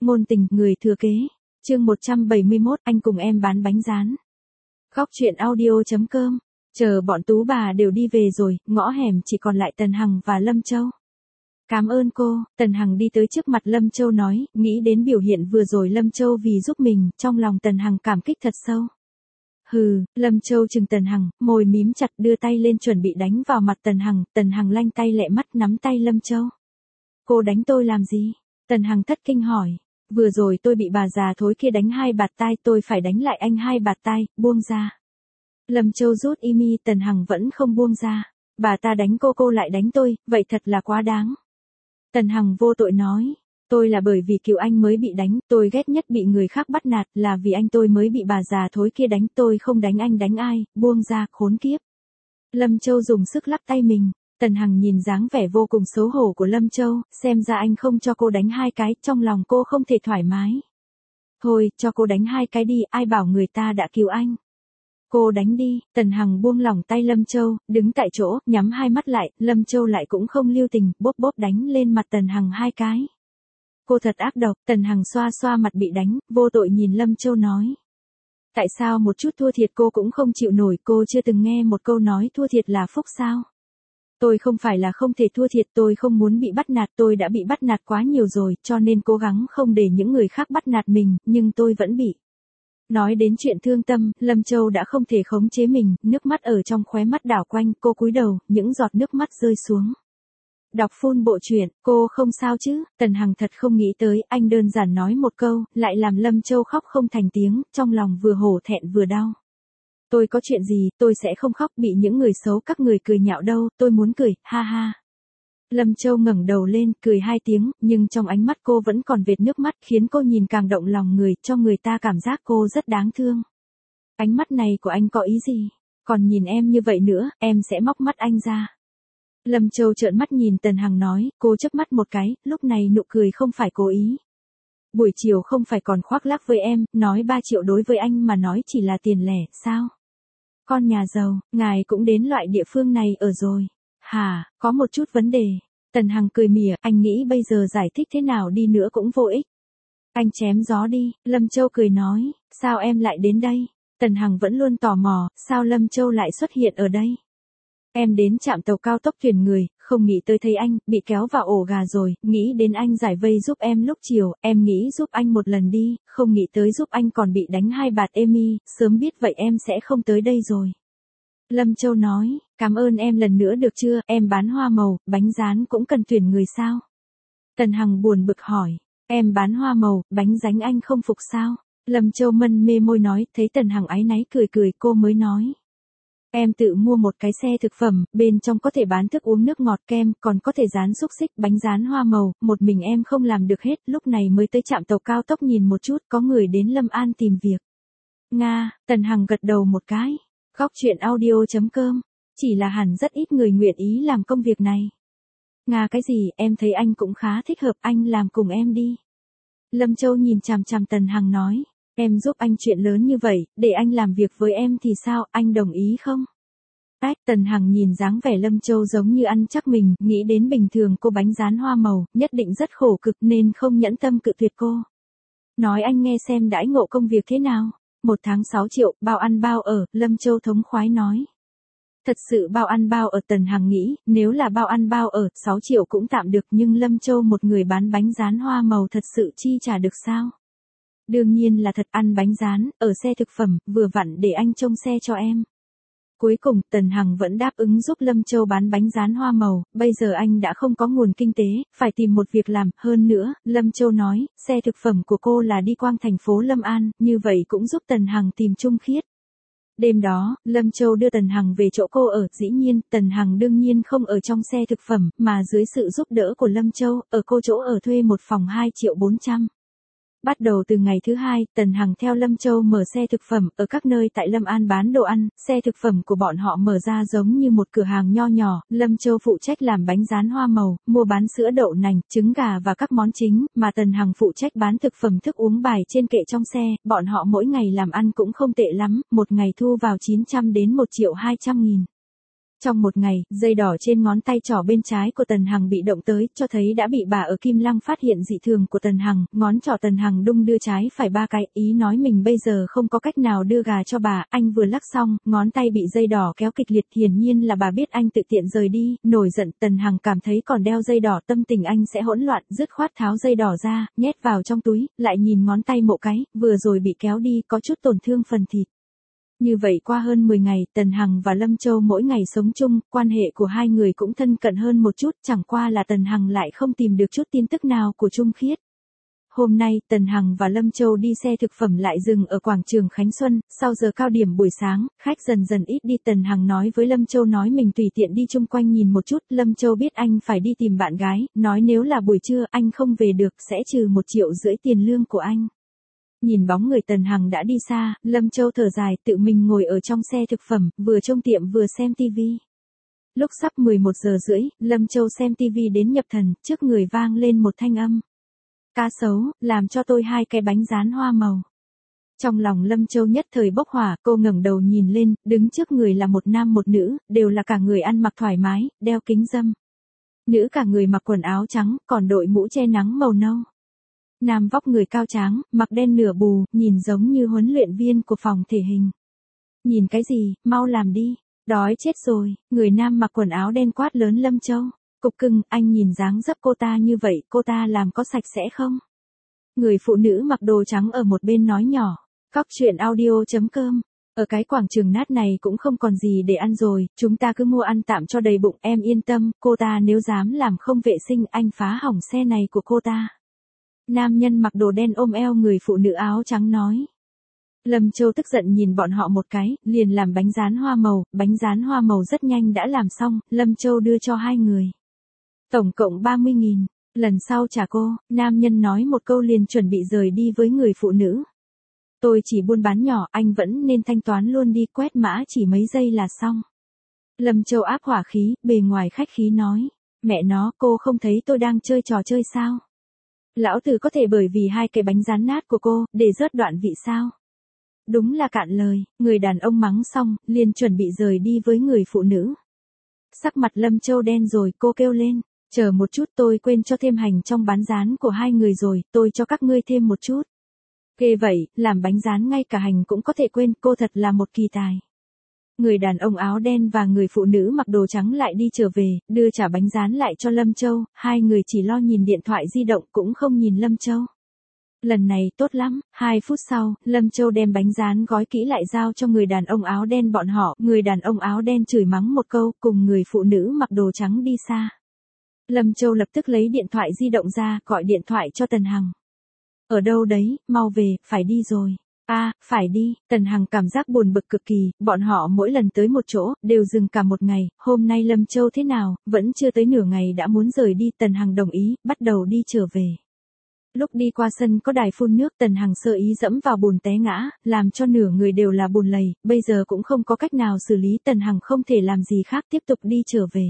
Ngôn tình, người thừa kế. Chương 171, anh cùng em bán bánh rán. Góc truyện audio.com. Chờ bọn Tú bà đều đi về rồi, ngõ hẻm chỉ còn lại Tần Hằng và Lâm Châu. Cảm ơn cô. Tần Hằng đi tới trước mặt Lâm Châu nói, nghĩ đến biểu hiện vừa rồi Lâm Châu vì giúp mình, trong lòng Tần Hằng cảm kích thật sâu. Hừ, Lâm Châu chừng Tần Hằng, môi mím chặt đưa tay lên chuẩn bị đánh vào mặt Tần Hằng lanh tay lẹ mắt nắm tay Lâm Châu. Cô đánh tôi làm gì? Tần Hằng thất kinh hỏi. Vừa rồi tôi bị bà già thối kia đánh 2 bạt tai, tôi phải đánh lại anh 2 bạt tai, buông ra. Lâm Châu rút imi, Tần Hằng vẫn không buông ra. Bà ta đánh cô lại đánh tôi, vậy thật là quá đáng. Tần Hằng vô tội nói. Tôi là bởi vì Kiều Anh mới bị đánh, tôi ghét nhất bị người khác bắt nạt, là vì anh tôi mới bị bà già thối kia đánh, tôi không đánh anh đánh ai, buông ra, khốn kiếp. Lâm Châu dùng sức lắc tay mình. Tần Hằng nhìn dáng vẻ vô cùng xấu hổ của Lâm Châu, xem ra anh không cho cô đánh 2 cái, trong lòng cô không thể thoải mái. Thôi, cho cô đánh 2 cái đi, ai bảo người ta đã cứu anh. Cô đánh đi. Tần Hằng buông lỏng tay Lâm Châu, đứng tại chỗ, nhắm 2 mắt lại, Lâm Châu lại cũng không lưu tình, bóp đánh lên mặt Tần Hằng 2 cái. Cô thật ác độc. Tần Hằng xoa xoa mặt bị đánh, vô tội nhìn Lâm Châu nói. Tại sao một chút thua thiệt cô cũng không chịu nổi, cô chưa từng nghe một câu nói thua thiệt là phúc sao? Tôi không phải là không thể thua thiệt, tôi không muốn bị bắt nạt, tôi đã bị bắt nạt quá nhiều rồi, cho nên cố gắng không để những người khác bắt nạt mình, nhưng tôi vẫn bị. Nói đến chuyện thương tâm, Lâm Châu đã không thể khống chế mình, nước mắt ở trong khóe mắt đảo quanh, cô cúi đầu, những giọt nước mắt rơi xuống. Đọc full bộ truyện, cô không sao chứ? Tần Hằng thật không nghĩ tới, anh đơn giản nói một câu, lại làm Lâm Châu khóc không thành tiếng, trong lòng vừa hổ thẹn vừa đau. Tôi có chuyện gì, tôi sẽ không khóc, bị những người xấu các người cười nhạo đâu, tôi muốn cười, ha ha. Lâm Châu ngẩng đầu lên, cười 2 tiếng, nhưng trong ánh mắt cô vẫn còn vệt nước mắt, khiến cô nhìn càng động lòng người, cho người ta cảm giác cô rất đáng thương. Ánh mắt này của anh có ý gì? Còn nhìn em như vậy nữa, em sẽ móc mắt anh ra. Lâm Châu trợn mắt nhìn Tần Hằng nói, cô chớp mắt một cái, lúc này nụ cười không phải cố ý. Buổi chiều không phải còn khoác lác với em, nói 3 triệu đối với anh mà nói chỉ là tiền lẻ, sao? Con nhà giàu, ngài cũng đến loại địa phương này ở rồi. Hả, có một chút vấn đề. Tần Hằng cười mỉa, anh nghĩ bây giờ giải thích thế nào đi nữa cũng vô ích. Anh chém gió đi. Lâm Châu cười nói, sao em lại đến đây? Tần Hằng vẫn luôn tò mò, sao Lâm Châu lại xuất hiện ở đây? Em đến trạm tàu cao tốc tuyển người, không nghĩ tới thấy anh, bị kéo vào ổ gà rồi, nghĩ đến anh giải vây giúp em lúc chiều, em nghĩ giúp anh một lần đi, không nghĩ tới giúp anh còn bị đánh 2 bạt emi, sớm biết vậy em sẽ không tới đây rồi. Lâm Châu nói, cảm ơn em lần nữa được chưa, em bán hoa màu, bánh rán cũng cần tuyển người sao? Tần Hằng buồn bực hỏi, em bán hoa màu, bánh rán anh không phục sao? Lâm Châu mân mê môi nói, thấy Tần Hằng áy náy cười cô mới nói. Em tự mua một cái xe thực phẩm, bên trong có thể bán thức uống nước ngọt kem, còn có thể rán xúc xích, bánh rán hoa màu, một mình em không làm được hết, lúc này mới tới trạm tàu cao tốc nhìn một chút, có người đến Lâm An tìm việc. Nga, Tần Hằng gật đầu một cái. Góc truyện audio.com, chỉ là hẳn rất ít người nguyện ý làm công việc này. Nga cái gì, em thấy anh cũng khá thích hợp, anh làm cùng em đi. Lâm Châu nhìn chằm chằm Tần Hằng nói. Em giúp anh chuyện lớn như vậy, để anh làm việc với em thì sao, anh đồng ý không? Tần Hằng nhìn dáng vẻ Lâm Châu giống như ăn chắc mình, nghĩ đến bình thường cô bánh rán hoa màu, nhất định rất khổ cực nên không nhẫn tâm cự tuyệt cô. Nói anh nghe xem đãi ngộ công việc thế nào? 1 tháng 6 triệu, bao ăn bao ở, Lâm Châu thống khoái nói. Thật sự bao ăn bao ở, Tần Hằng nghĩ, nếu là bao ăn bao ở, 6 triệu cũng tạm được, nhưng Lâm Châu một người bán bánh rán hoa màu thật sự chi trả được sao? Đương nhiên là thật, ăn bánh rán, ở xe thực phẩm, vừa vặn để anh trông xe cho em. Cuối cùng, Tần Hằng vẫn đáp ứng giúp Lâm Châu bán bánh rán hoa màu, bây giờ anh đã không có nguồn kinh tế, phải tìm một việc làm, hơn nữa, Lâm Châu nói, xe thực phẩm của cô là đi quang thành phố Lâm An, như vậy cũng giúp Tần Hằng tìm Trung Khiết. Đêm đó, Lâm Châu đưa Tần Hằng về chỗ cô ở, dĩ nhiên, Tần Hằng đương nhiên không ở trong xe thực phẩm, mà dưới sự giúp đỡ của Lâm Châu, ở cô chỗ ở thuê một phòng 2.400.000. Bắt đầu từ ngày thứ 2, Tần Hằng theo Lâm Châu mở xe thực phẩm, ở các nơi tại Lâm An bán đồ ăn, xe thực phẩm của bọn họ mở ra giống như một cửa hàng nho nhỏ, Lâm Châu phụ trách làm bánh rán hoa màu, mua bán sữa đậu nành, trứng gà và các món chính, mà Tần Hằng phụ trách bán thực phẩm thức uống bài trên kệ trong xe, bọn họ mỗi ngày làm ăn cũng không tệ lắm, một ngày thu vào 900 đến 1.200.000. Trong một ngày, dây đỏ trên ngón tay trỏ bên trái của Tần Hằng bị động tới, cho thấy đã bị bà ở Kim Lăng phát hiện dị thường của Tần Hằng, ngón trỏ Tần Hằng đung đưa trái phải 3 cái, ý nói mình bây giờ không có cách nào đưa gà cho bà, anh vừa lắc xong, ngón tay bị dây đỏ kéo kịch liệt, hiển nhiên là bà biết anh tự tiện rời đi, nổi giận, Tần Hằng cảm thấy còn đeo dây đỏ, tâm tình anh sẽ hỗn loạn, dứt khoát tháo dây đỏ ra, nhét vào trong túi, lại nhìn ngón tay mộ cái, vừa rồi bị kéo đi, có chút tổn thương phần thịt. Như vậy qua hơn 10 ngày, Tần Hằng và Lâm Châu mỗi ngày sống chung, quan hệ của hai người cũng thân cận hơn một chút, chẳng qua là Tần Hằng lại không tìm được chút tin tức nào của Trung Khiết. Hôm nay, Tần Hằng và Lâm Châu đi xe thực phẩm lại dừng ở quảng trường Khánh Xuân, sau giờ cao điểm buổi sáng, khách dần dần ít đi. Tần Hằng nói với Lâm Châu nói mình tùy tiện đi chung quanh nhìn một chút, Lâm Châu biết anh phải đi tìm bạn gái, nói nếu là buổi trưa anh không về được sẽ trừ 1,5 triệu tiền lương của anh. Nhìn bóng người Tần Hằng đã đi xa, Lâm Châu thở dài tự mình ngồi ở trong xe thực phẩm, vừa trông tiệm vừa xem tivi. Lúc sắp 11 giờ rưỡi, Lâm Châu xem tivi đến nhập thần, trước người vang lên một thanh âm. Cá sấu, làm cho tôi 2 cái bánh rán hoa màu. Trong lòng Lâm Châu nhất thời bốc hỏa, cô ngẩng đầu nhìn lên, đứng trước người là một nam một nữ, đều là cả người ăn mặc thoải mái, đeo kính râm. Nữ cả người mặc quần áo trắng, còn đội mũ che nắng màu nâu. Nam vóc người cao tráng, mặc đen nửa bù, nhìn giống như huấn luyện viên của phòng thể hình. Nhìn cái gì, mau làm đi, đói chết rồi, người nam mặc quần áo đen quát lớn Lâm Châu. Cục cưng, anh nhìn dáng dấp cô ta như vậy, cô ta làm có sạch sẽ không? Người phụ nữ mặc đồ trắng ở một bên nói nhỏ. Cóc truyện audio.com. Ở cái quảng trường nát này cũng không còn gì để ăn rồi, chúng ta cứ mua ăn tạm cho đầy bụng, em yên tâm, cô ta nếu dám làm không vệ sinh anh phá hỏng xe này của cô ta. Nam nhân mặc đồ đen ôm eo người phụ nữ áo trắng nói. Lâm Châu tức giận nhìn bọn họ một cái, liền làm bánh rán hoa màu rất nhanh đã làm xong, Lâm Châu đưa cho hai người. Tổng cộng 30.000, lần sau trả cô, nam nhân nói một câu liền chuẩn bị rời đi với người phụ nữ. Tôi chỉ buôn bán nhỏ, anh vẫn nên thanh toán luôn đi, quét mã chỉ mấy giây là xong. Lâm Châu áp hỏa khí, bề ngoài khách khí nói, mẹ nó, cô không thấy tôi đang chơi trò chơi sao? Lão tử có thể bởi vì 2 cái bánh rán nát của cô, để rớt đoạn vị sao? Đúng là cạn lời, người đàn ông mắng xong, liền chuẩn bị rời đi với người phụ nữ. Sắc mặt Lâm Châu đen rồi, cô kêu lên, chờ một chút, tôi quên cho thêm hành trong bán rán của hai người rồi, tôi cho các ngươi thêm một chút. Ghê vậy, làm bánh rán ngay cả hành cũng có thể quên, cô thật là một kỳ tài. Người đàn ông áo đen và người phụ nữ mặc đồ trắng lại đi trở về, đưa trả bánh rán lại cho Lâm Châu, hai người chỉ lo nhìn điện thoại di động cũng không nhìn Lâm Châu. Lần này tốt lắm, 2 phút sau, Lâm Châu đem bánh rán gói kỹ lại giao cho người đàn ông áo đen bọn họ, người đàn ông áo đen chửi mắng một câu, cùng người phụ nữ mặc đồ trắng đi xa. Lâm Châu lập tức lấy điện thoại di động ra, gọi điện thoại cho Tần Hằng. Ở đâu đấy, mau về, phải đi rồi. Phải đi, Tần Hằng cảm giác buồn bực cực kỳ, bọn họ mỗi lần tới một chỗ, đều dừng cả một ngày, hôm nay Lâm Châu thế nào, vẫn chưa tới nửa ngày đã muốn rời đi, Tần Hằng đồng ý, bắt đầu đi trở về. Lúc đi qua sân có đài phun nước, Tần Hằng sơ ý dẫm vào bùn té ngã, làm cho nửa người đều là bùn lầy, bây giờ cũng không có cách nào xử lý, Tần Hằng không thể làm gì khác, tiếp tục đi trở về.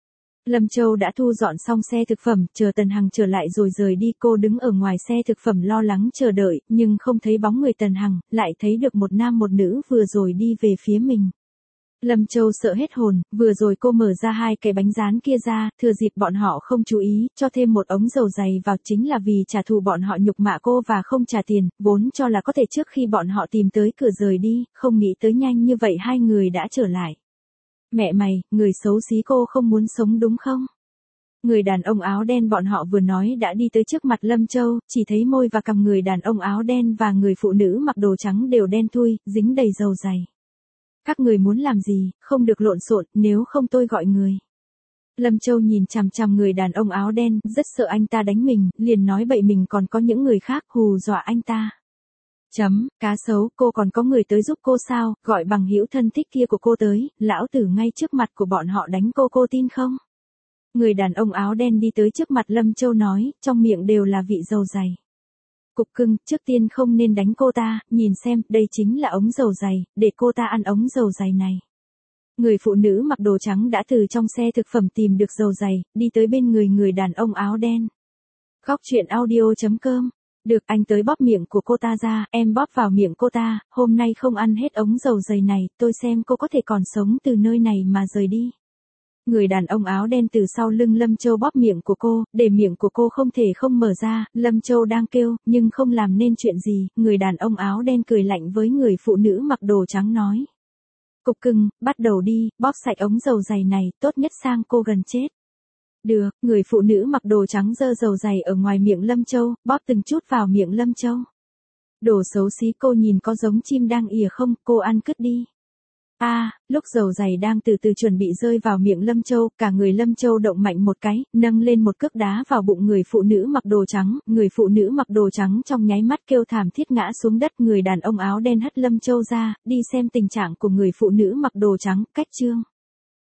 Lâm Châu đã thu dọn xong xe thực phẩm, chờ Tần Hằng trở lại rồi rời đi, cô đứng ở ngoài xe thực phẩm lo lắng chờ đợi, nhưng không thấy bóng người Tần Hằng, lại thấy được một nam một nữ vừa rồi đi về phía mình. Lâm Châu sợ hết hồn, vừa rồi cô mở ra 2 cái bánh rán kia ra, thừa dịp bọn họ không chú ý, cho thêm một ống dầu dày vào, chính là vì trả thù bọn họ nhục mạ cô và không trả tiền, vốn cho là có thể trước khi bọn họ tìm tới cửa rời đi, không nghĩ tới nhanh như vậy hai người đã trở lại. Mẹ mày, người xấu xí, cô không muốn sống đúng không? Người đàn ông áo đen bọn họ vừa nói đã đi tới trước mặt Lâm Châu, chỉ thấy môi và cằm người đàn ông áo đen và người phụ nữ mặc đồ trắng đều đen thui, dính đầy dầu dày. Các người muốn làm gì, không được lộn xộn, nếu không tôi gọi người. Lâm Châu nhìn chằm chằm người đàn ông áo đen, rất sợ anh ta đánh mình, liền nói bậy mình còn có những người khác, hù dọa anh ta. Cá sấu, cô còn có người tới giúp cô sao, gọi bằng hữu thân thích kia của cô tới, lão tử ngay trước mặt của bọn họ đánh cô tin không? Người đàn ông áo đen đi tới trước mặt Lâm Châu nói, trong miệng đều là vị dầu dày. Cục cưng, trước tiên không nên đánh cô ta, nhìn xem, đây chính là ống dầu dày, để cô ta ăn ống dầu dày này. Người phụ nữ mặc đồ trắng đã từ trong xe thực phẩm tìm được dầu dày, đi tới bên người đàn ông áo đen. Cóc truyện audio.com. Được, anh tới bóp miệng của cô ta ra, em bóp vào miệng cô ta, hôm nay không ăn hết ống dầu dày này, tôi xem cô có thể còn sống từ nơi này mà rời đi. Người đàn ông áo đen từ sau lưng Lâm Châu bóp miệng của cô, để miệng của cô không thể không mở ra, Lâm Châu đang kêu, nhưng không làm nên chuyện gì, người đàn ông áo đen cười lạnh với người phụ nữ mặc đồ trắng nói. Cục cưng, bắt đầu đi, bóp sạch ống dầu giày này, tốt nhất sang cô gần chết. Được, người phụ nữ mặc đồ trắng giơ dầu giày ở ngoài miệng Lâm Châu, bóp từng chút vào miệng Lâm Châu. Đồ xấu xí, cô nhìn có giống chim đang ỉa không, cô ăn cứt đi. Lúc dầu giày đang từ từ chuẩn bị rơi vào miệng Lâm Châu, cả người Lâm Châu động mạnh một cái, nâng lên một cước đá vào bụng người phụ nữ mặc đồ trắng, người phụ nữ mặc đồ trắng trong nháy mắt kêu thảm thiết ngã xuống đất, người đàn ông áo đen hất Lâm Châu ra, đi xem tình trạng của người phụ nữ mặc đồ trắng, cách chương.